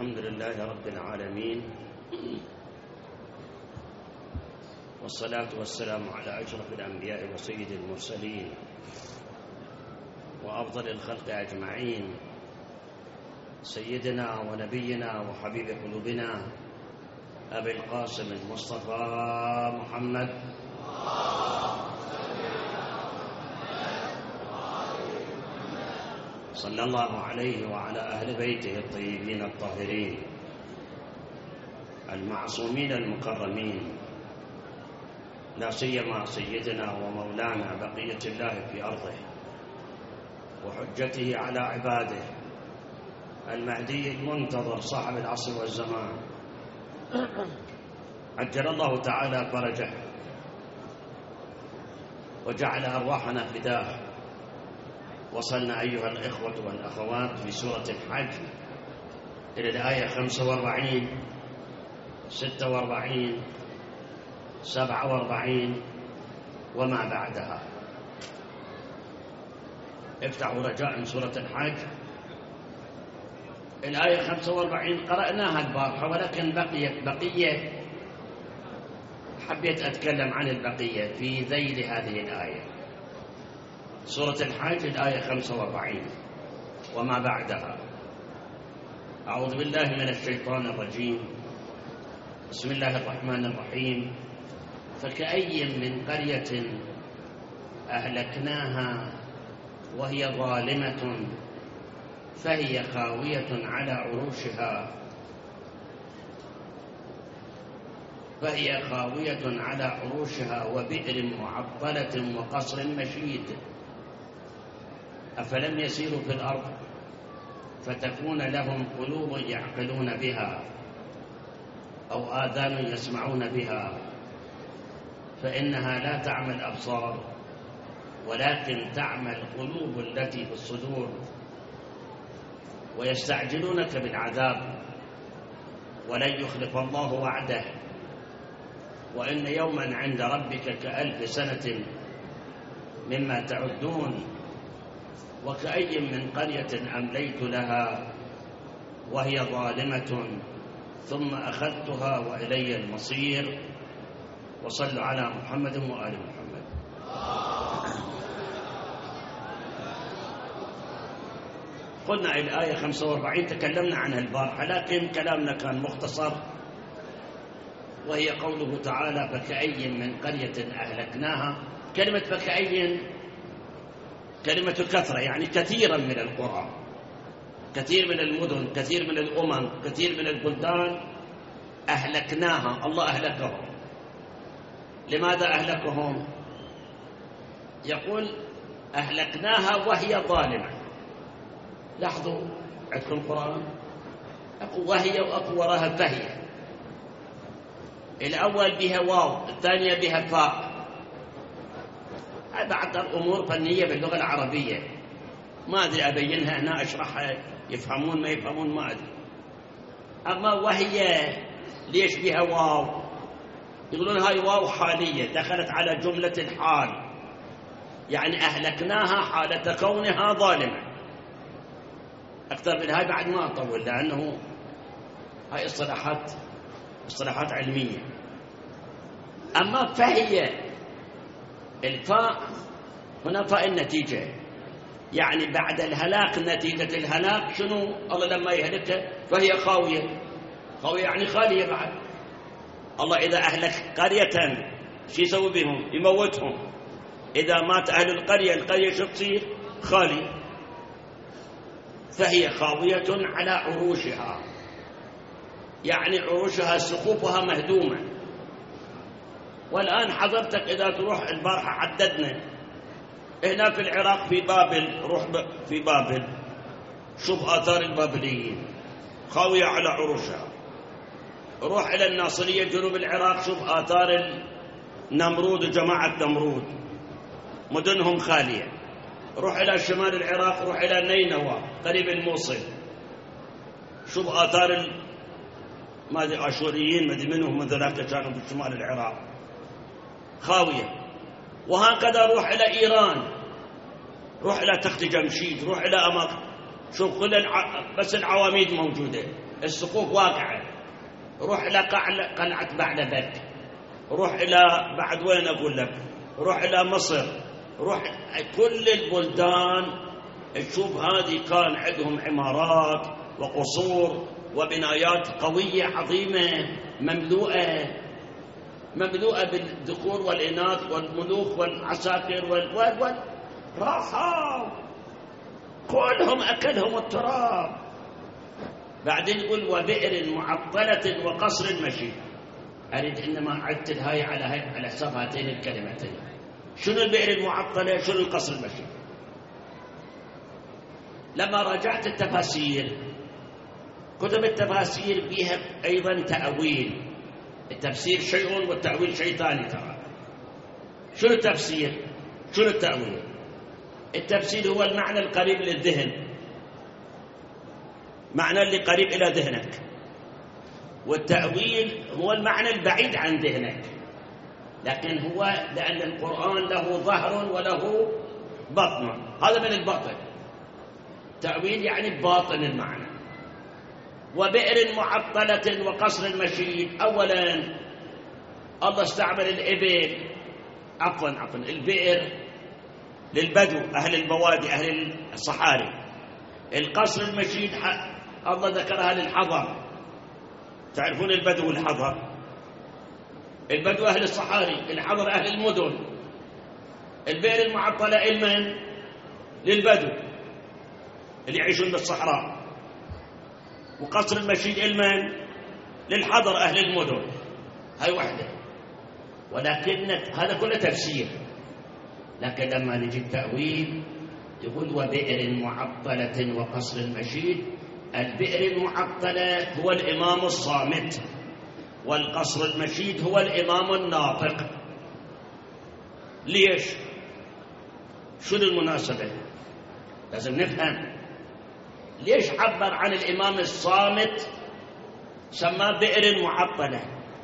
الحمد لله رب العالمين، والصلاة والسلام على أشرف الأنبياء وسيد المرسلين وأفضل الخلق أجمعين، سيدنا ونبينا وحبيب قلوبنا أبي القاسم المصطفى محمد صلى الله عليه وعلى أهل بيته الطيبين الطاهرين المعصومين المكرمين، لا سيما سيدنا ومولانا بقية الله في أرضه وحجته على عباده المهدي المنتظر صاحب العصر والزمان، عجل الله تعالى فرجه وجعل أرواحنا فداه. وصلنا أيها الإخوة والأخوات في سورة الحج إلى الآية 45 46 47 وما بعدها. افتحوا رجاء سورة الحج الآية 45 قرأناها البارحة، ولكن بقية حبيت أتكلم عن البقية في ذيل هذه الآية. سورة الحج الآية 45 وما بعدها. أعوذ بالله من الشيطان الرجيم، بسم الله الرحمن الرحيم. فكأي من قرية أهلكناها وهي ظالمة فهي خاوية على عروشها وبئر معطلة وقصر مشيد. أفلم يسيروا في الأرض فتكون لهم قلوب يعقلون بها أو آذان يسمعون بها، فإنها لا تعمى الأبصار ولكن تعمى القلوب التي في الصدور. ويستعجلونك بالعذاب ولن يخلف الله وعده، وإن يوما عند ربك كألف سنة مما تعدون. وكأي من قرية أمليت لها وهي ظالمة ثم أخذتها وإلي المصير. وصلوا على محمد وآل محمد. قلنا الآية 45 تكلمنا عنها البارحة، لكن كلامنا كان مختصر، وهي قوله تعالى فكأي من قرية أهلكناها. كلمة فكأي كلمة كثرة، يعني كثيرا من القرى، كثير من المدن، كثير من الأمم، كثير من البلدان أهلكناها. الله أهلكهم. لماذا أهلكهم؟ يقول أهلكناها وهي ظالمة. لاحظوا عندكم القرآن أقول وهي وأقول وراها فهي. الأول بها واو، الثانية بها فاء. بعض الأمور فنية باللغة العربية، ما أدري أبينها هنا أشرحها، يفهمون ما يفهمون ما أدري. أما وهي ليش بها واو؟ يقولون هاي واو حالية دخلت على جملة الحال، يعني أهلكناها حالة كونها ظالمة. أكثر من هاي بعد ما أطول، لأنه هاي اصطلاحات علمية. أما فهي الفاء هنا فاء النتيجة، يعني بعد الهلاك نتيجة الهلاك شنو؟ الله لما يهلكها فهي خاوية يعني خالية. بعد الله إذا أهلك قرية شو يسوي بهم؟ يموتهم. إذا مات أهل القرية شو تصير؟ خالية. فهي خاوية على عروشها، يعني عروشها سقوفها مهدومة. والآن حضرتك إذا تروح البارحة عددنا هنا في العراق في بابل، روح في بابل شوف آثار البابليين خاوية على عروشها. روح إلى الناصرية جنوب العراق شوف آثار النمرود وجماعة نمرود، مدنهم خالية. روح إلى شمال العراق، روح إلى نينوى قريب الموصل، شوف آثار ما أدري آشوريين ما أدري منهم من ذلك كانوا في شمال العراق خاوية. وهكذا روح إلى إيران، روح إلى تخت جمشيد، روح إلى أماكن شوف كل بس العواميد موجودة، السقوف واقعة، روح إلى قلعة بعلبك، روح إلى بعد وين أقول لك، روح إلى مصر، روح كل البلدان تشوف هذه كان عندهم عمارات وقصور وبنايات قوية عظيمة مملوءة بالذكور والإناث والملوك والعساكر راحوا كلهم أكلهم التراب. بعدين يقول وبئر معطلة وقصر مشيد. أريد إنما أعدل هاي على حساب هاتين الكلمتين. شنو البئر المعطلة؟ شنو القصر المشيد؟ لما راجعت التفاسير، كتب التفاسير فيها أيضا تأويل. التفسير شيء والتأويل شيء ثاني. ترى شنو التفسير؟ شنو التأويل؟ التفسير هو المعنى القريب للذهن، معنى اللي قريب إلى ذهنك، والتأويل هو المعنى البعيد عن ذهنك. لكن هو لأن القرآن له ظهر وله بطن، هذا من البطن. تأويل يعني باطن المعنى. وبئر معطلة وقصر مشيد، أولا الله استعمل الإبل عفوا البئر للبدو، أهل البوادي، أهل الصحاري. القصر المشيد الله ذكرها للحضر. تعرفون البدو والحضر؟ البدو أهل الصحاري، الحضر أهل المدن. البئر المعطلة لمن؟ للبدو اللي يعيشون بالصحراء. وقصر المشيد لمن؟ للحضر أهل المدن. هاي وحدة. ولكن هذا كله تفسير. لكن لما نجي التأويل يقول وبئر معطلة وقصر مشيد. البئر المعطلة هو الإمام الصامت، والقصر المشيد هو الإمام الناطق. ليش؟ شو المناسبة؟ لازم نفهم ليش عبر عن الإمام الصامت سماه بئر معطلة.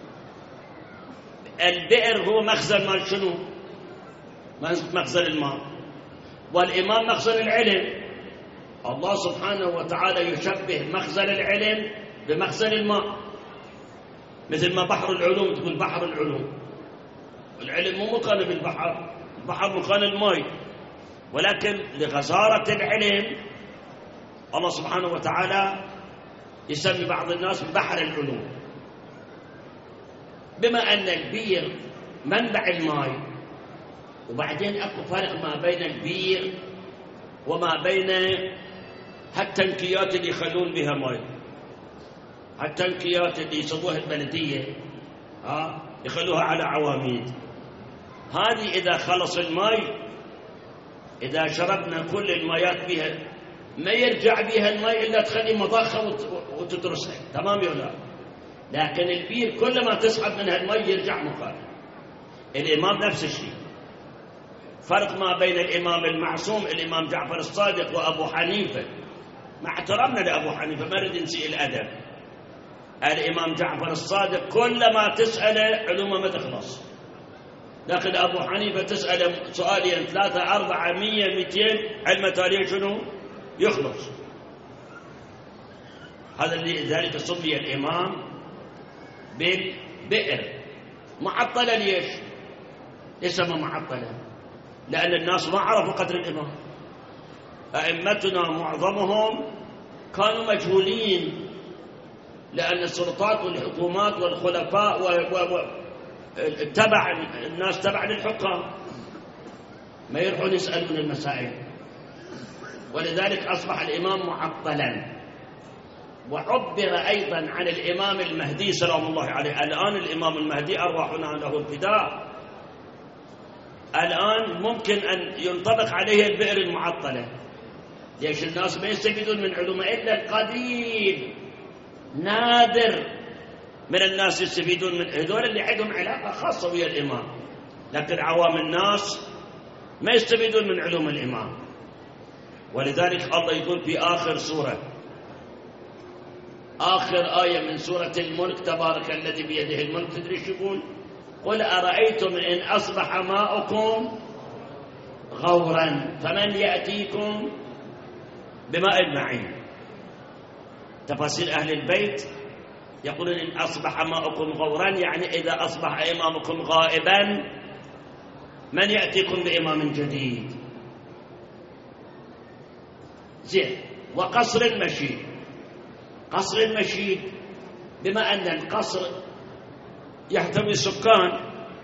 البئر هو مخزن مال شنو؟ مخزن الماء، والإمام مخزن العلم. الله سبحانه وتعالى يشبه مخزن العلم بمخزن الماء، مثل ما بحر العلوم تقول بحر العلوم. العلم مو مكان بالبحر، البحر مكان الماء، ولكن لغزارة العلم الله سبحانه وتعالى يسمي بعض الناس ببحر العلوم. بما أن البير منبع الماء، وبعدين أكو فرق ما بين البير وما بين هالتنكيات اللي يخلون بها ماء. هالتنكيات اللي يسووها البلدية يخلوها على عواميد. هذه إذا خلص الماء، إذا شربنا كل المايات بها ما يرجع بها الماء إلا تخلي مضخة وتدرسها، تمام يا لا؟ لكن البير كل ما تسحب منها الماء يرجع مكانه. الإمام نفس الشيء. فرق ما بين الإمام المعصوم الإمام جعفر الصادق وأبو حنيفة، مع احترامنا لأبو حنيفة ما نريد نسيء الأدب. الإمام جعفر الصادق كل ما تسأله علومه ما تخلص، لكن أبو حنيفة تسأله سؤالين 3 4 100 200 علم تاريخ شنو يخلص. هذا اللي ذلك سمي الإمام بالبئر. معطلة ليش؟ ليس ما معطلة؟ لأن الناس ما عرفوا قدر الإمام. أئمتنا معظمهم كانوا مجهولين، لأن السلطات والحكومات والخلفاء تبع الناس تبع للحكام، ما يروحون يسألون المسائل. ولذلك أصبح الإمام معطلا. وعبر أيضا عن الإمام المهدي سلام الله عليه. الآن الإمام المهدي أرواحنا له الفداء، الآن ممكن أن ينطبق عليه البئر المعطلة. ليش؟ الناس ما يستفيدون من علومه إلا القليل، نادر من الناس يستفيدون من هذول اللي عندهم علاقة خاصة ويا الإمام، لكن عوام الناس ما يستفيدون من علوم الإمام. ولذلك الله يقول في آخر سورة، آخر آية من سورة الملك: تبارك الذي بيده الملك. تدري شو يقول؟ قل أرأيتم إن أصبح ماؤكم غورا فمن يأتيكم بماء معين. تفاسير أهل البيت يقولون إن أصبح ماؤكم غورا، يعني إذا أصبح إمامكم غائبا من يأتيكم بإمام جديد. زين. وقصر المشيد، قصر المشيد بما أن القصر يحتوي سكان،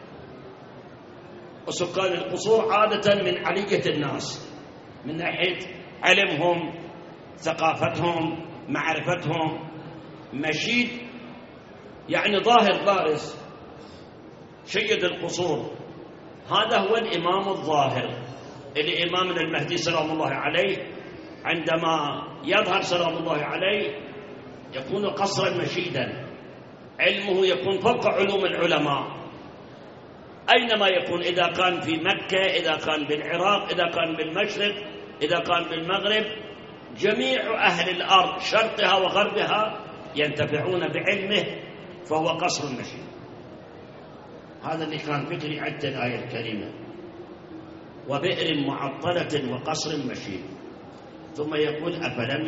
وسكان القصور عادة من علية الناس من ناحية علمهم، ثقافتهم، معرفتهم. مشيد يعني ظاهر بارز، سيد القصور هذا هو الإمام الظاهر اللي إمامنا المهدي سلام الله عليه عندما يظهر سلام الله عليه يكون قصرا مشيدا، علمه يكون فوق علوم العلماء أينما يكون، إذا كان في مكة، إذا كان بالعراق، إذا كان بالمشرق، إذا كان بالمغرب، جميع أهل الأرض شرقها وغربها ينتفعون بعلمه، فهو قصر مشيد. هذا اللي كان فكري عند الآية الكريمة. وبئر معطلة وقصر مشيد. ثم يقول أفلم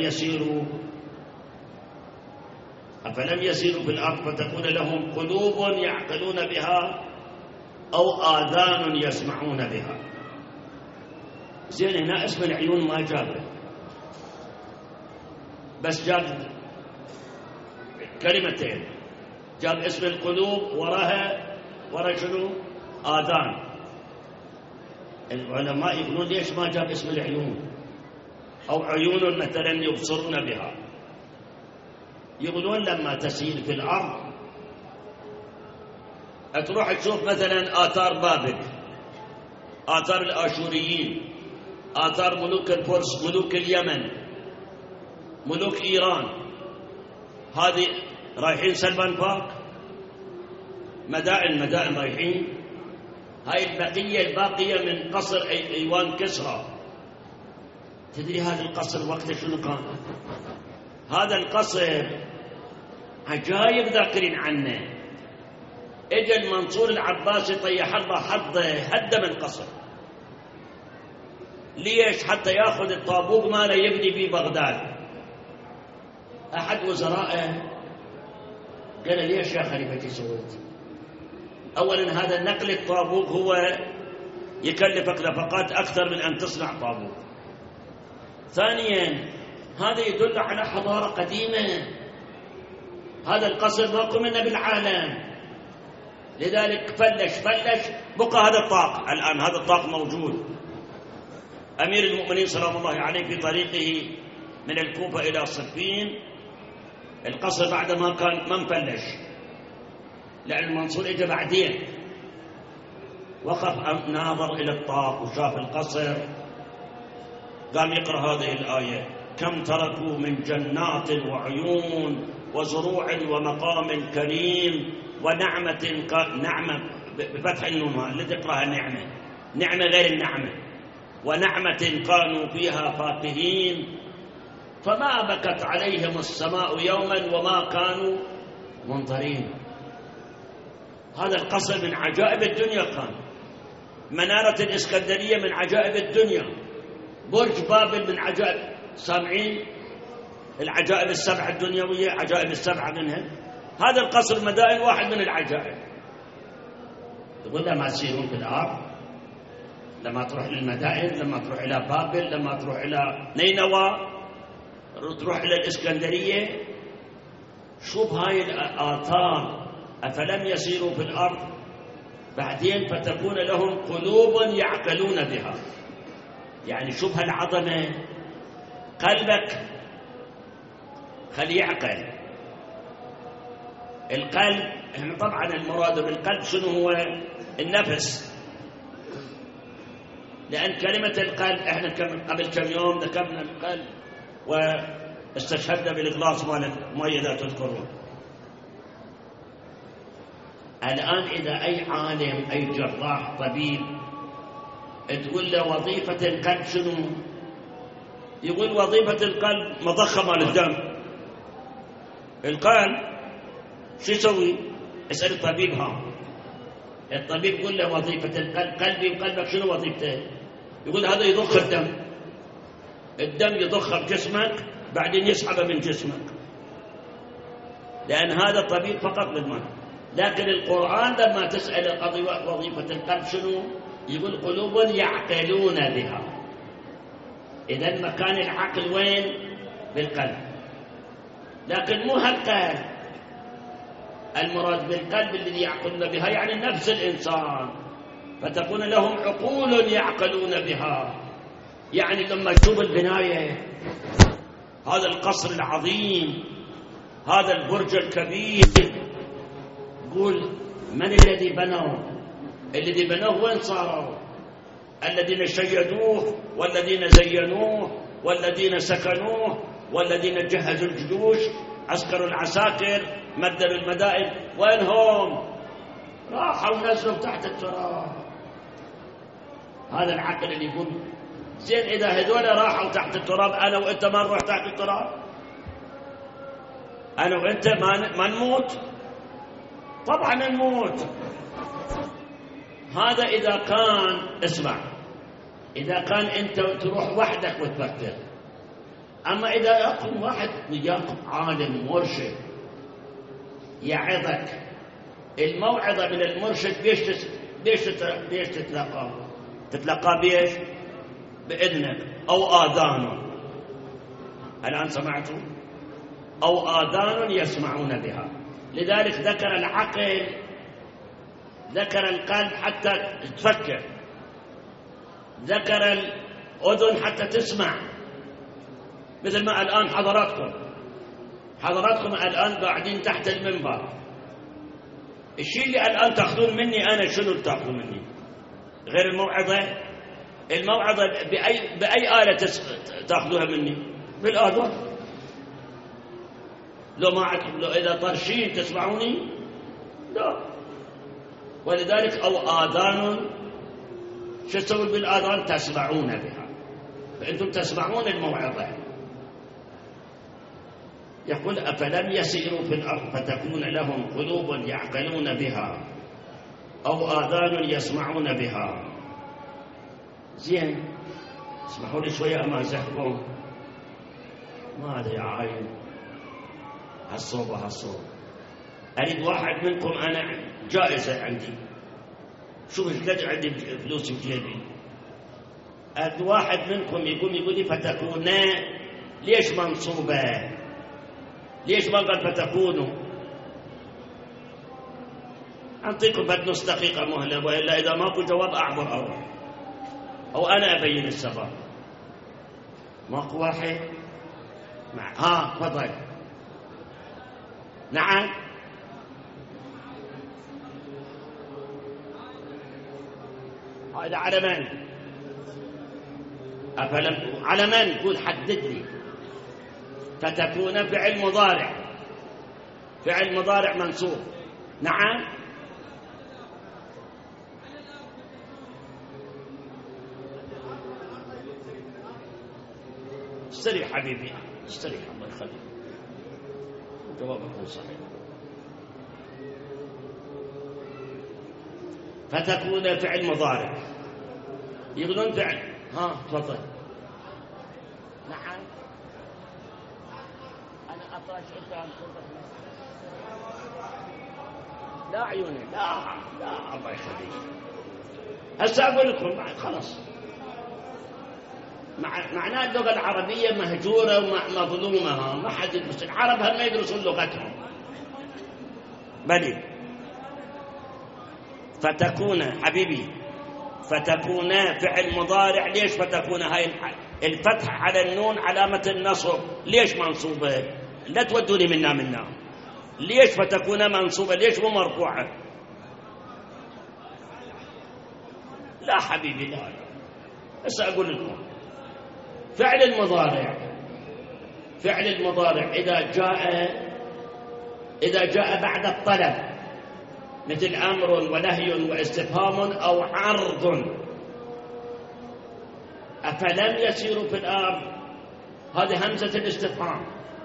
يسيروا في الأرض فتكون لهم قلوب يعقلون بها أو آذان يسمعون بها. زين، هنا اسم العيون ما جابه، بس جاب كلمتين، جاب اسم القلوب وراها شنو؟ آذان. العلماء يقولون ليش ما جاب اسم العيون؟ أو عيون مثلا يبصرون بها. يقولون لما تسير في الأرض تروح تشوف مثلا آثار بابل، آثار الآشوريين، آثار ملوك الفرس، ملوك اليمن، ملوك إيران، هذه رايحين سلمان بارك، مدائن رايحين. هاي الباقية من قصر أيوان كسرى. تدري هذا القصر وقت شنو كان؟ هذا القصر عجائب ذاكرين عنه. اجى المنصور العباسي طيح الله حظه هدم القصر. ليش؟ حتى ياخذ الطابوق ماله يبني به بغداد. احد وزرائه قال ليش يا خليفتي سويت؟ اولا هذا نقل الطابوق هو يكلفك نفقات اكثر من ان تصنع طابوق. ثانيا هذا يدل على حضاره قديمه. هذا القصر ماكو منه بالعالم، لذلك فلش بقى هذا الطاق. الآن هذا الطاق موجود. أمير المؤمنين سلام الله عليه في طريقه من الكوفة إلى صفين، القصر بعد ما كان ما مفلش، لأن المنصور إجا بعدين. وقف ناظر إلى الطاق وشاف القصر، قام يقرأ هذه الآية: كم تركوا من جنات وعيون وزروع ومقام كريم ونعمة نعمة بفتح النون اللي تقرأها نعمة غير النعمة، ونعمة كانوا فيها فاكهين فما بكت عليهم السماء يوما وما كانوا منظرين. هذا القصر من عجائب الدنيا كان. منارة الإسكندرية من عجائب الدنيا. برج بابل من عجائب. سامعين العجائب السبعة الدنيوية؟ عجائب السبعة منها هذا القصر. مدائن واحد من العجائب. تقول لما تسيرون في الأرض، لما تروح للمدائن، لما تروح إلى بابل، لما تروح إلى نينوى، تروح إلى الإسكندرية، شوف هاي الآثار. أفلم يسيروا في الأرض بعدين فتكون لهم قلوب يعقلون بها. يعني شوف هالعظمة. قلبك خلي يعقل. القلب احنا طبعا المراد بالقلب شنو هو؟ النفس. لأن كلمة القلب احنا قبل كم يوم ذكرنا القلب واستشهدنا بالإخلاص ما إذا تذكرون. الآن إذا أي عالم، أي جراح، طبيب تقول له وظيفة القلب شنو؟ يقول وظيفة القلب مضخة مال الدم. القلب شو يسوي؟ اسأل الطبيب. الطبيب يقول له وظيفة القلب، قلبي وقلبك شنو وظيفته؟ يقول هذا يضخ الدم يضخه بجسمك بعدين يسحبه من جسمك. لأن هذا الطبيب فقط للمرض. لكن القرآن لما تسأل وظيفة القلب شنو؟ يقول قلوب يعقلون بها. إذن مكان العقل وين؟ بالقلب. لكن مو هالقلب، المراد بالقلب الذي يعقلون بها يعني نفس الإنسان، فتكون لهم عقول يعقلون بها. يعني لما تشوف البناية، هذا القصر العظيم، هذا البرج الكبير، قول من الذي بنوه؟ الذي بنوه وين صاروا؟ الذين شيدوه والذين زينوه والذين سكنوه والذين جهزوا الجيوش، عسكروا العساكر، مددوا المدائن، وين هم؟ راحوا ونزلوا تحت التراب. هذا العقل اللي يقول زين إذا هذول راحوا تحت التراب، أنا وإنت ما نروح تحت التراب؟ أنا وإنت ما نموت؟ طبعا نموت. هذا إذا كان، اسمع، إذا كان أنت تروح وحدك وتفكر. أما إذا يكون واحد وياك عالم مرشد يعظك، الموعظة من المرشد بيش تتلقى بيش؟ بإذنك أو آذان. الآن سمعتوا؟ أو آذان يسمعون بها. لذلك ذكر العقل، ذكر القلب حتى تفكر، ذكر الأذن حتى تسمع. مثل ما الآن حضراتكم الآن قاعدين تحت المنبر، الشيء اللي الآن تأخذون مني أنا شنو تأخذون مني؟ غير الموعظة. الموعظة بأي آلة تأخذوها مني؟ بالآذان. لو إذا طرشين تسمعوني؟ لا. ولذلك أو آذان، شو تسوي بالآذان؟ تسمعون بها، فأنتم تسمعون الموعظة. يقول أفلم يسيروا في الأرض فتكون لهم قلوب يعقلون بها أو آذان يسمعون بها. زين، اسمحوا لي شوية أمازحكم، ما أدري عاين هالصوب. أريد واحد منكم، أنا جائزة عندي، شوف قد عندي فلوس بجيبي. أريد واحد منكم يقول لي فتكون، ليش منصوبة؟ ليش ما قال فتكونوا؟ أعطيكم بعد نص دقيقة مهلة، وإلا إذا ماكو جواب أعبر أروح، أو أنا أبين السبب. ماكو واحد؟ تفضل. نعم. هذا على من؟ أفلم على من؟ قول حدد لي. فتكون فعل مضارع، فعل مضارع منصوب. نعم. استريح حبيبي، استريح، الله يخليك، جوابك صحيح. فتكون فعل مضارع، يقولون فعل. تفضل. نعم. أنا أطرش أنت عن لا عيوني، لا الله يخليك. هسه أقول لكم بعد خلاص. معناه اللغة العربية مهجورة ومظلومة، ما حد يدرس. العرب هم ما يدرسون لغتهم. بلي فتكون حبيبي، فتكون فعل مضارع. ليش فتكون؟ هاي الفتح على النون علامة النصب. ليش منصوبة؟ لا تودوني منا. ليش فتكون منصوبة؟ ليش مو مرفوعة؟ لا حبيبي، لا. هسه أقول لكم فعل المضارع إذا جاء بعد الطلب، مثل أمر ونهي واستفهام أو عرض. أفلم يسيروا في الأرض، هذه همزة الاستفهام.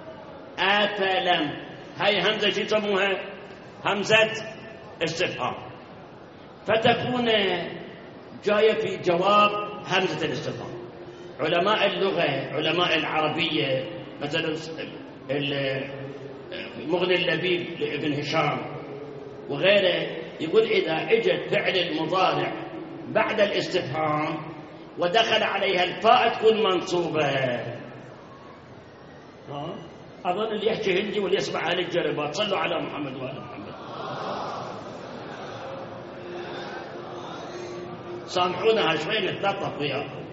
أفلم، هاي همزة شو يسموها؟ همزة استفهام. فتكون جاية في جواب همزة الاستفهام. علماء اللغة، علماء العربية، مثلا مغني اللبيب لابن هشام وغيره، يقول إذا اجت فعل المضارع بعد الاستفهام ودخل عليها الفاء تكون منصوبة. أظن اللي يحكي هندي واللي يسمع هذه الجربات صلوا على محمد وآل محمد. سامحونا شوي نتلطف وياكم.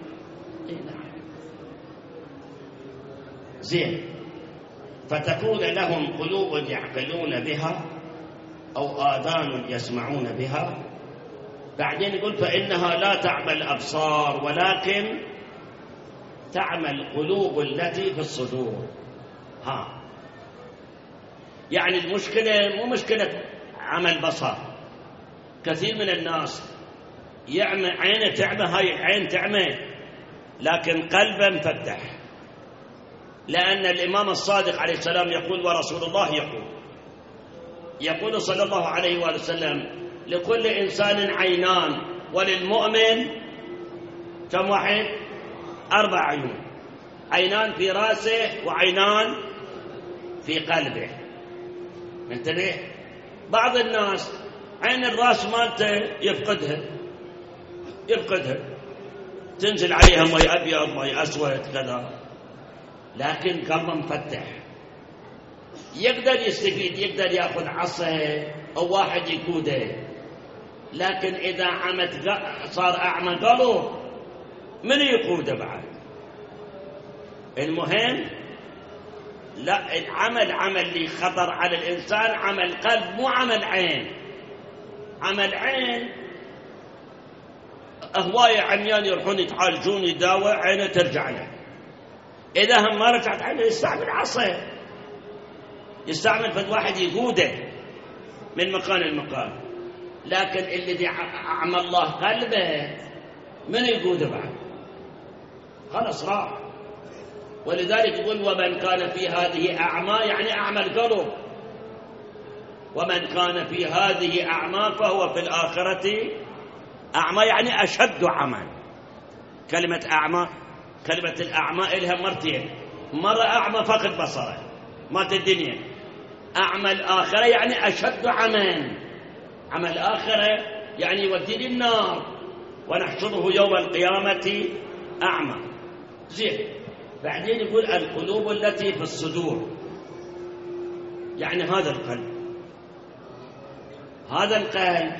زين. فتكون لهم قلوب يعقلون بها أو آذان يسمعون بها. بعدين يقول فإنها لا تعمى الأبصار ولكن تعمى القلوب التي في الصدور. يعني المشكلة مو مشكلة عمى البصر. كثير من الناس يعمى عينه تعمى، هاي عين تعمى لكن قلبه مفتح، لأن الإمام الصادق عليه السلام يقول ورسول الله يقول صلى الله عليه وآله وسلم لكل إنسان عينان وللمؤمن كم واحد؟ 4 عيون، عينان في رأسه وعينان في قلبه. انتبه، بعض الناس عين الرأس مالته يفقدها تنزل عليها مي أبيض مي أسود كذا، لكن قلبه مفتح يقدر يستفيد، يقدر يأخذ عصا أو واحد يقوده. لكن إذا صار أعمى قلبه من يقوده بعد؟ المهم لا، العمل عمل اللي خطر على الإنسان عمل قلب مو عمل عين. عمل عين هواية عميان يروحون يتعالجون يداوى عينه ترجع له، إذا هم ما رجعت عينه يستعمل عصا، يستعمل فد واحد يقوده من مكان لمكان. لكن الذي أعمى الله قلبه من يقوده بعد؟ خلاص راح. ولذلك يقول ومن كان في هذه أعمى يعني أعمى القلب، ومن كان في هذه أعمى فهو في الآخرة أعمى يعني أشد عمى. كلمة أعمى، كلمة الأعمى إلها مرتين، مرة أعمى فقد بصره مات الدنيا، أعمى الآخرة يعني أشد عمى. عمى الآخرة يعني يودي للنار ونحشره يوم القيامة أعمى. زين. بعدين يقول القلوب التي في الصدور، يعني هذا القلب، هذا القلب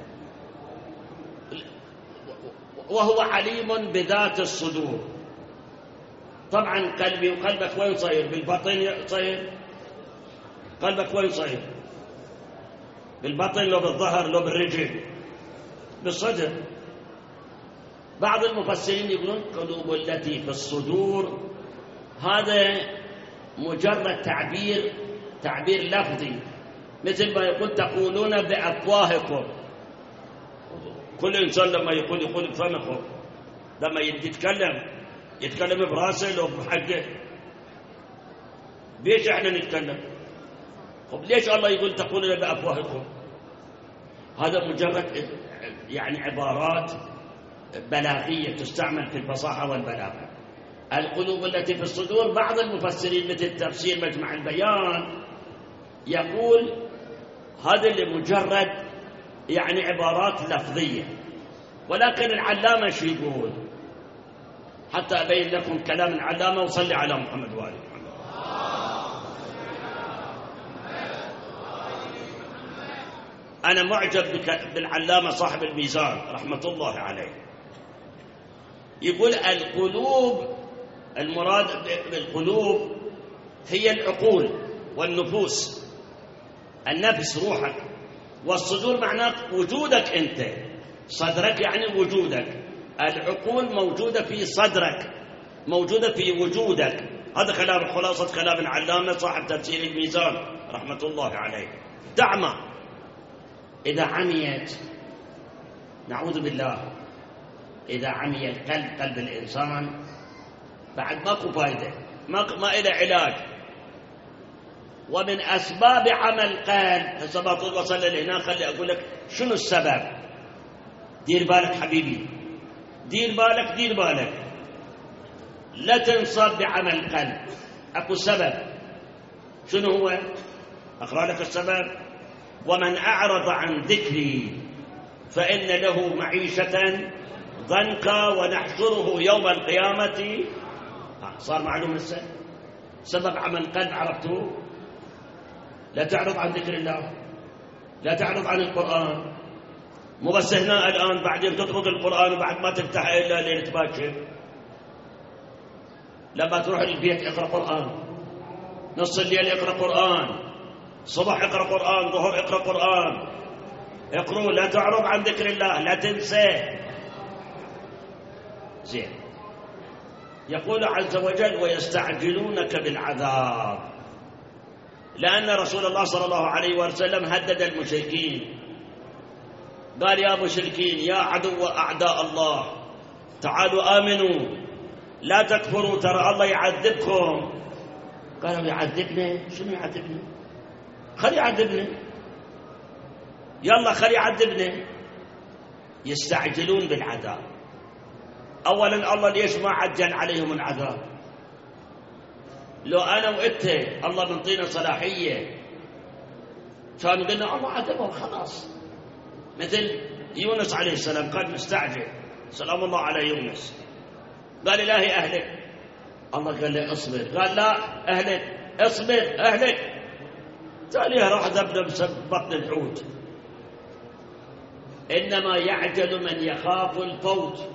وهو عليم بذات الصدور. طبعا قلبي وقلبك وين صاير؟ بالبطن صاير قلبك، وين صاير؟ بالبطن لو بالظهر لو بالرجل؟ بالصدر. بعض المفسرين يقولون قلوب التي في الصدور هذا مجرد تعبير لفظي، مثل ما يقول تقولون بأفواهكم. كل إنسان لما يقول بفمكم، لما يتكلم براسه لو بحقه. ليش احنا نتكلم؟ طب ليش الله يقول تقولون بأفواهكم؟ هذا مجرد يعني عبارات بلاغية تستعمل في الفصاحة والبلاغة. القلوب التي في الصدور، بعض المفسرين مثل تفسير مجمع البيان يقول هذا اللي مجرد يعني عبارات لفظية. ولكن العلامة شو يقول؟ حتى أبين لكم كلام العلامة، وصلي على محمد وآل محمد. أنا معجب بالعلامة صاحب الميزان رحمة الله عليه. يقول القلوب، المراد بالقلوب هي العقول والنفوس، النفس روحك، والصدور معناه وجودك أنت، صدرك يعني وجودك، العقول موجودة في صدرك، موجودة في وجودك. هذا خلاصة كلام العلامة صاحب تفسير الميزان رحمة الله عليه. تعمى، إذا عميت نعوذ بالله، إذا عمي القلب، قلب الإنسان، بعد ماكو فايدة، ما إلى علاج. ومن أسباب عمى القلب، هسه بطل وصل لهنا، خلي أقول لك شنو السبب. دير بالك حبيبي، دير بالك، لا تنصاب بعمى القلب. أكو سبب. شنو هو؟ أقرأ لك السبب: ومن أعرض عن ذكري فإن له معيشة ضنكا ونحشره يوم القيامة. صار معلوم هسه سبب عمل قلب، عرفتوه؟ لا تعرض عن ذكر الله، لا تعرض عن القرآن. مو بس هنا الآن بعدين تترك القرآن وبعد ما تفتح إلا ليلة باكر. لما تروح البيت اقرأ قرآن، نص الليل اقرأ قرآن، صبح اقرأ قرآن، ظهر اقرأ قرآن. اقرأوا، لا تعرض عن ذكر الله، لا تنسى. زين. يقول عز وجل: ويستعجلونك بالعذاب، لأن رسول الله صلى الله عليه وسلم هدد المشركين، قال: يا مشركين، يا عدو أعداء الله، تعالوا آمنوا، لا تكفروا، ترى الله يعذبكم. قالوا: يعذبنا؟ شنو يعذبنا؟ خلي يعذبنا، يلا خلي يعذبنا. يستعجلون بالعذاب. أولا الله ليش ما عجل عليهم العذاب؟ لو أنا وإنت الله منطينا صلاحية كانوا قلنا الله عذبهم خلاص. مثل يونس عليه السلام قال مستعجل، سلام الله على يونس، قال إلهي أهلك، الله قال له اصبر، قال لا أهلك، اصبر أهلك، تاليها راح ذبنا بطن الحوت. إنما يعجل من يخاف الفوت.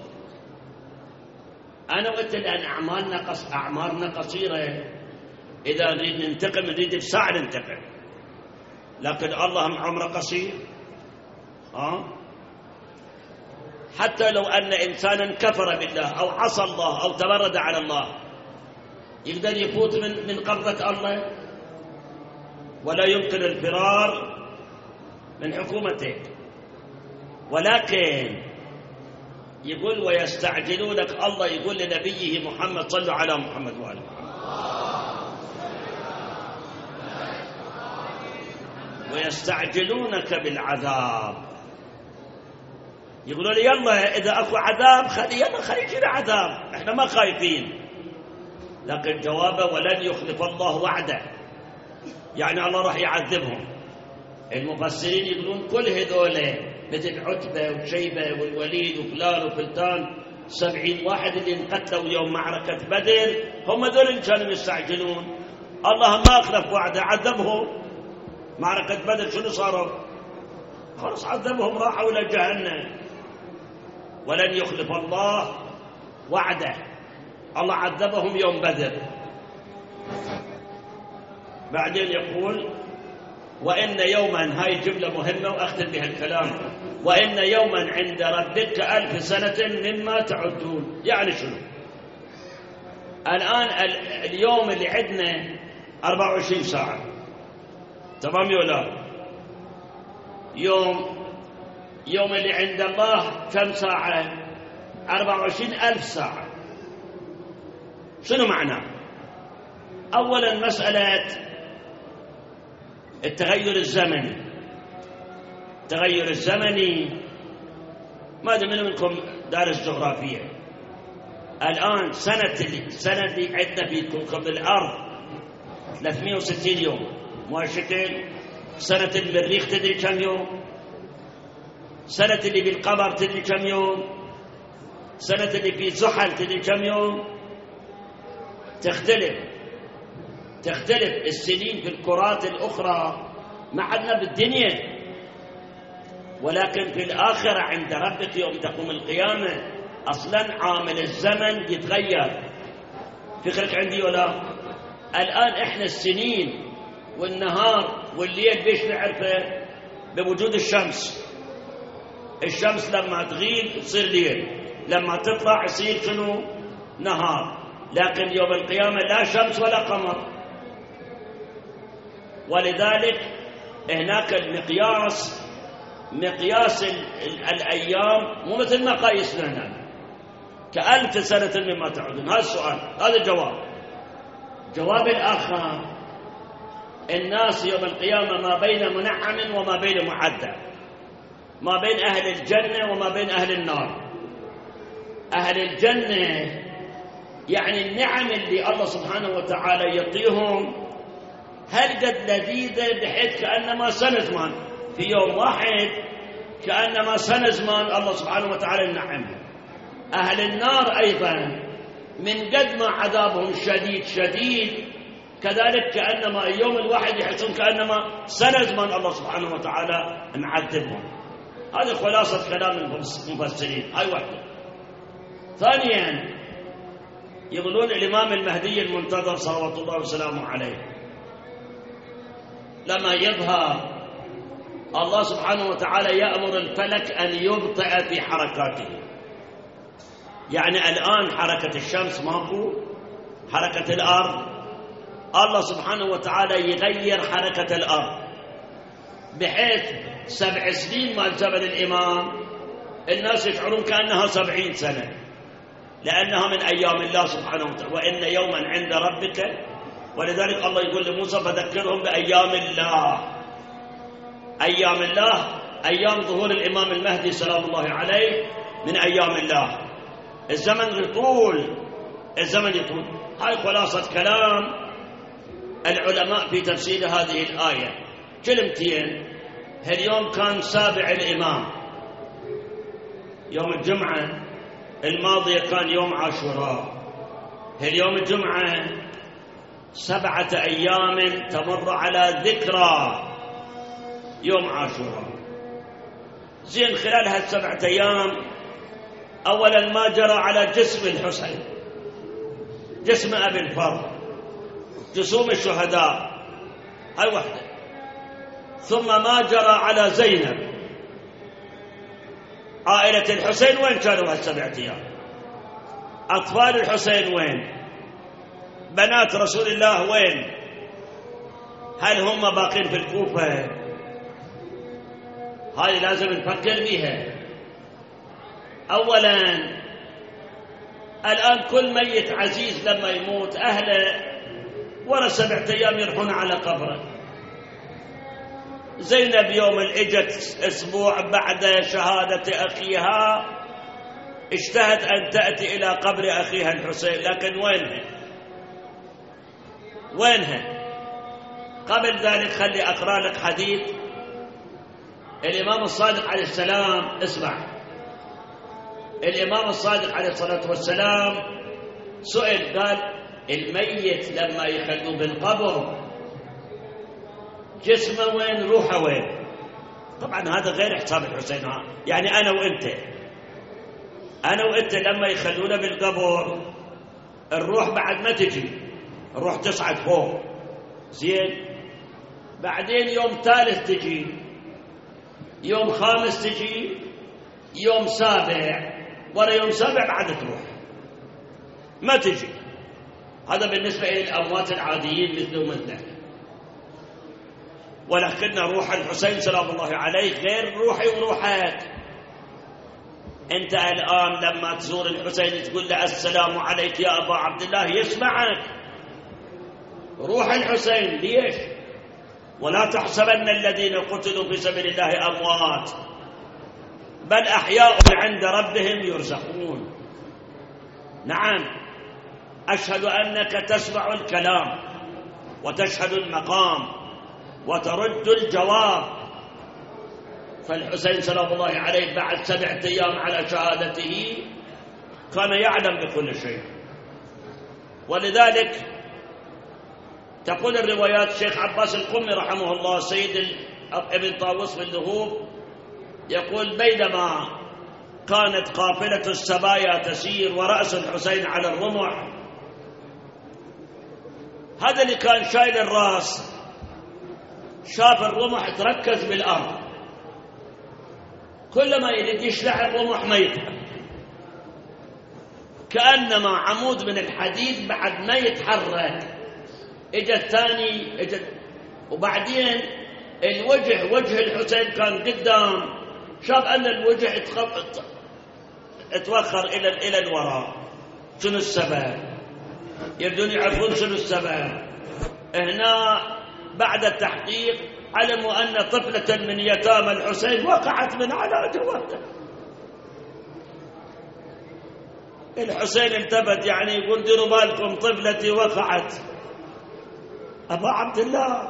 أنا وأنت لأن أعمارنا قصيرة، إذا نريد ننتقم نريد بساعة ننتقم، لكن الله عمره قصير. حتى لو أن إنسانا كفر بالله أو عصى الله أو تمرد على الله يقدر يفوت من قبضة الله، ولا يمكن الفرار من حكومته. ولكن يقول: ويستعجلونك، الله يقول لنبيه محمد: صلوا على محمد وآله محمد. ويستعجلونك بالعذاب، يقولون يلا إذا أكو عذاب خلي يجينا عذاب، إحنا ما خايفين. لكن جوابه: ولن يخلف الله وعده، يعني الله راح يعذبهم. المفسرين يقولون كل هذول مثل عتبة وشيبة والوليد وفلان وفلتان 70 واحد اللي انقتلوا يوم معركة بدر، هم ذول اللي كانوا يستعجلون. الله ما أخلف وعده، عذبهم. معركة بدر شنو صاروا؟ خلص عذبهم، راحوا إلى جهنم. ولن يخلف الله وعده، الله عذبهم يوم بدر. بعدين يقول: وإن يوما، هاي جملة مهمة وأختم بها الكلام، وإن يوما عند ربك كألف سنة مما تعدون. يعني شنو؟ الآن اليوم اللي عندنا 24 ساعة، تمام ولا؟ يوم اللي عند الله كم ساعة؟ 24,000 ساعة. شنو معناه؟ أولا مسألة التغير الزمني. التغير الزمني ما أدري من منكم دارس جغرافية. الآن سنة اللي عندنا في كوكب الأرض 360 يوم، مو شكل. سنة المريخ تدري كم يوم؟ سنة اللي بالقمر تدري كم يوم؟ سنة اللي في زحل تدري كم يوم؟ تختلف السنين في الكرات الأخرى ما عندنا بالدنيا، ولكن في الآخرة عند ربك يوم تقوم القيامة أصلا عامل الزمن يتغير. فكرك عندي ولا؟ الآن إحنا السنين والنهار والليل بيش نعرفه؟ بوجود الشمس. الشمس لما تغيب تصير ليل، لما تطلع يصير شنو؟ نهار. لكن يوم القيامة لا شمس ولا قمر. ولذلك هناك مقياس الأيام مو مثل مقاييسنا هنا، كألف سنة مما تعدون. هذا السؤال، هذا الجواب. جواب الآخر: الناس يوم القيامة ما بين منعم وما بين معذب، ما بين أهل الجنة وما بين أهل النار. أهل الجنة يعني النعم اللي الله سبحانه وتعالى يعطيهم هالقد لذيذة بحيث كأنما سنة زمان، في يوم واحد كأنما سنة زمان الله سبحانه وتعالى ينعمها. أهل النار أيضا من قد ما عذابهم شديد كذلك كأنما اليوم الواحد يحسون كأنما سنة زمان الله سبحانه وتعالى نعذبهم. هذه خلاصة كلام المفسرين، هاي واحدة. ثانيا يقولون الإمام المهدي المنتظر صلوات الله وسلامه عليه لما يظهر الله سبحانه وتعالى يأمر الفلك أن يبطئ في حركاته. يعني الآن حركة الشمس ماكو، حركة الأرض، الله سبحانه وتعالى يغير حركة الأرض بحيث 7 سنين مال زمن الإمام الناس يشعرون كأنها 70 سنة، لأنها من أيام الله سبحانه وتعالى، وإن يوما عند ربك. ولذلك الله يقول لموسى فذكرهم بأيام الله. أيام الله أيام ظهور الإمام المهدي سلام الله عليه من أيام الله. الزمن يطول، الزمن يطول. هاي خلاصة كلام العلماء في تفسير هذه الآية. كلمتين. اليوم كان 7 الإمام، يوم الجمعة الماضية كان يوم عاشوراء. اليوم الجمعة 7 أيام تمر على ذكرى يوم عاشوراء. زين خلال هال7 أيام أولا ما جرى على جسم الحسين، جسم أبي الفضل، جسوم الشهداء، هاي واحدة. ثم ما جرى على زينب. عائلة الحسين وين كانوا هال7 أيام؟ أطفال الحسين وين؟ بنات رسول الله وين؟ هل هم باقين في الكوفة؟ هاي لازم نفكر بيها. أولا الآن كل ميت عزيز لما يموت أهله ورا 7 أيام يروحون على قبره. زينب يوم اجت أسبوع بعد شهادة أخيها اشتهت أن تأتي إلى قبر أخيها الحسين، لكن وينها؟ قبل ذلك خلي أقرأ لك حديث الإمام الصادق عليه السلام. اسمع، الإمام الصادق عليه الصلاة والسلام سئل قال الميت لما يخلوه بالقبر جسمه وين روحه وين؟ طبعا هذا غير حساب الحسين. يعني أنا وإنت لما يخلونا بالقبر الروح بعد ما تجي، الروح تصعد فوق، زين، بعدين يوم 3 تجي، يوم 5 تجي، يوم 7 ولا يوم 7 بعد تروح، ما تجي. هذا بالنسبة إلى الأموات العاديين مثل ومثلك. ولكن روح الحسين سلام الله عليه غير روحي وروحك. أنت الآن لما تزور الحسين تقول له السلام عليك يا أبا عبد الله يسمعك روح الحسين. ليش؟ ولا تحسبن الذين قتلوا في سبيل الله أموات بل أحياء عند ربهم يرزقون. نعم، أشهد أنك تسمع الكلام وتشهد المقام وترد الجواب. فالحسين سلام الله عليه بعد 7 أيام على شهادته كان يعلم بكل شيء. ولذلك تقول الروايات الشيخ عباس القمي رحمه الله سيد ابن طاووس في الذهوب يقول بينما كانت قافلة السبايا تسير ورأس الحسين على الرمح، هذا اللي كان شايل الرأس شاف الرمح تركز بالأرض، كلما يريد يشلح الرمح ما يقدر، كأنما عمود من الحديد بعد ما يتحرك. اجى الثاني وبعدين الوجه، وجه الحسين كان قدام، شاف أن الوجه اتوخر إلى الوراء. شنو السبب؟ يريدون يعرفون شنو السبب. هنا بعد التحقيق علموا أن طفلة من يتامى الحسين وقعت من على جوته. الحسين التفت يعني يقول ديروا بالكم طفلتي وقعت. أبا عبد الله.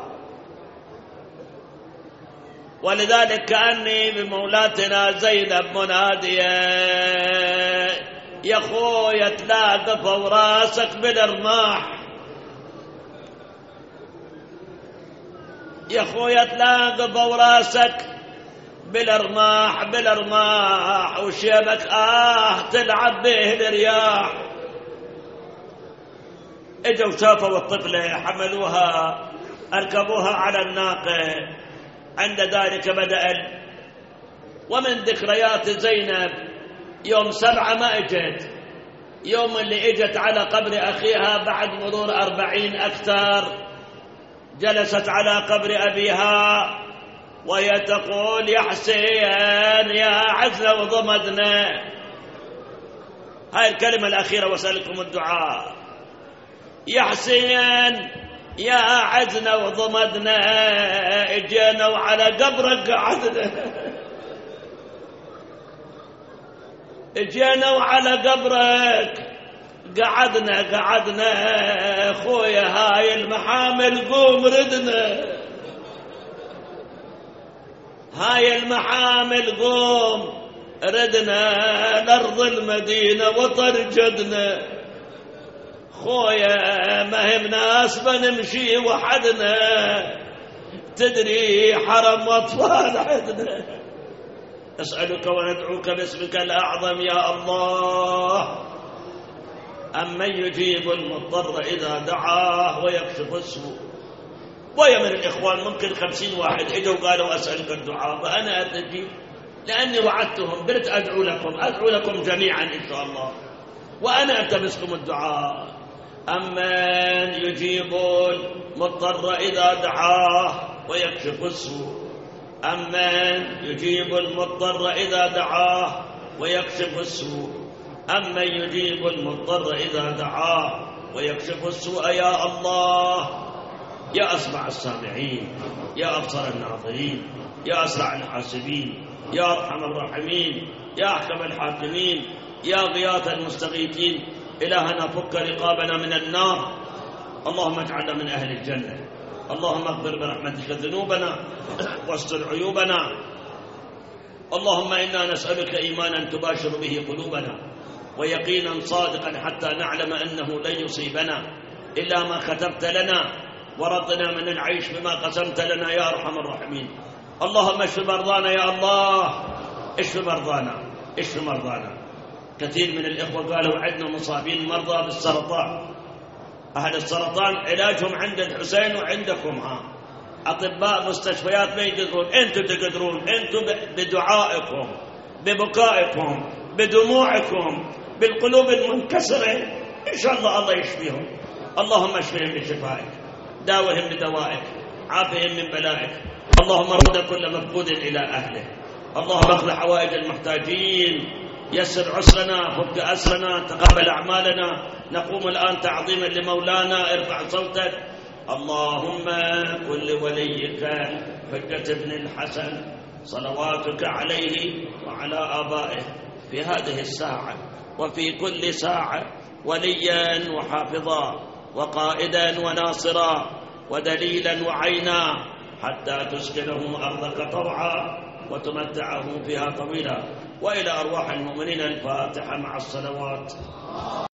ولذلك كأني بمولاتنا زينب منادية: يا خويا تلاقف وراسك بالرماح، يا خويا تلاقف وراسك بالرماح بالرماح، وشيبك تلعب به الرياح. اجوا شافوا الطفلة حملوها أركبوها على الناقة. عند ذلك بدأ ومن ذكريات زينب يوم 7 ما اجت، يوم اللي اجت على قبر أخيها بعد مرور 40 أكثر، جلست على قبر أبيها وهي تقول: يا حسين يا عزنا وضمدنا. هاي الكلمة الأخيرة وسألكم الدعاء: يا حسين يا عزنا وضمدنا، اجينا وعلى قبرك قعدنا، اجينا وعلى قبرك قعدنا خويا، هاي المحامل قوم ردنا، هاي المحامل قوم ردنا لأرض المدينة وطر جدنا. خويا ما هم ناس بنمشي وحدنا، تدري حرم واطفال عدنا. أسألك وندعوك باسمك الأعظم يا الله، أمن يجيب المضطر إذا دعاه ويكشف السوء. ويا من الإخوان ممكن 50 واحد إجوا قالوا أسألك الدعاء، فأنا أتجيب لأني وعدتهم قلت أدعو لكم جميعا إن شاء الله، وأنا ألتمسكم الدعاء. أمن يجيب المضطر إذا دعاه ويكشف السوء، أمن يجيب المضطر إذا دعاه ويكشف السوء، أمن يجيب المضطر إذا دعاه ويكشف السوء. يا الله يا أسمع السامعين، يا أبصر الناظرين، يا أسرع الحاسبين، يا أرحم الراحمين، يا أحكم الحاكمين، يا غياث المستغيثين. إلهنا فك رقابنا من النار، اللهم اجعلنا من أهل الجنة. اللهم اغفر برحمتك ذنوبنا واستر عيوبنا. اللهم إنا نسألك إيمانا تباشر به قلوبنا، ويقينا صادقا حتى نعلم أنه لن يصيبنا إلا ما كتبت لنا، ورضنا من العيش بما قسمت لنا يا أرحم الراحمين. اللهم اشف مرضانا يا الله، اشف مرضانا، اشف مرضانا. كثير من الإخوة قالوا عندنا مصابين مرضى بالسرطان، أهل السرطان علاجهم عند الحسين وعندكم، أطباء مستشفيات ما يقدرون، أنتم تقدرون، أنتم بدعائكم ببكائكم بدموعكم بالقلوب المنكسرة إن شاء الله يشفيهم. اللهم اشفهم بشفائك، داوهم بدوائك، عافهم من بلائك. اللهم رد كل مفقود إلى أهله، اللهم اقض حوائج المحتاجين، يسر عسرنا، فك أسرنا، تقبل أعمالنا. نقوم الآن تعظيما لمولانا. ارفع صوتك. اللهم كن لوليك حجة بن الحسن صلواتك عليه وعلى آبائه في هذه الساعة وفي كل ساعة وليا وحافظا وقائدا وناصرا ودليلا وعينا، حتى تسكنه أرضك طوعا وتمتعه فيها طويلا. وإلى أرواح المؤمنين الفاتحة مع الصلوات.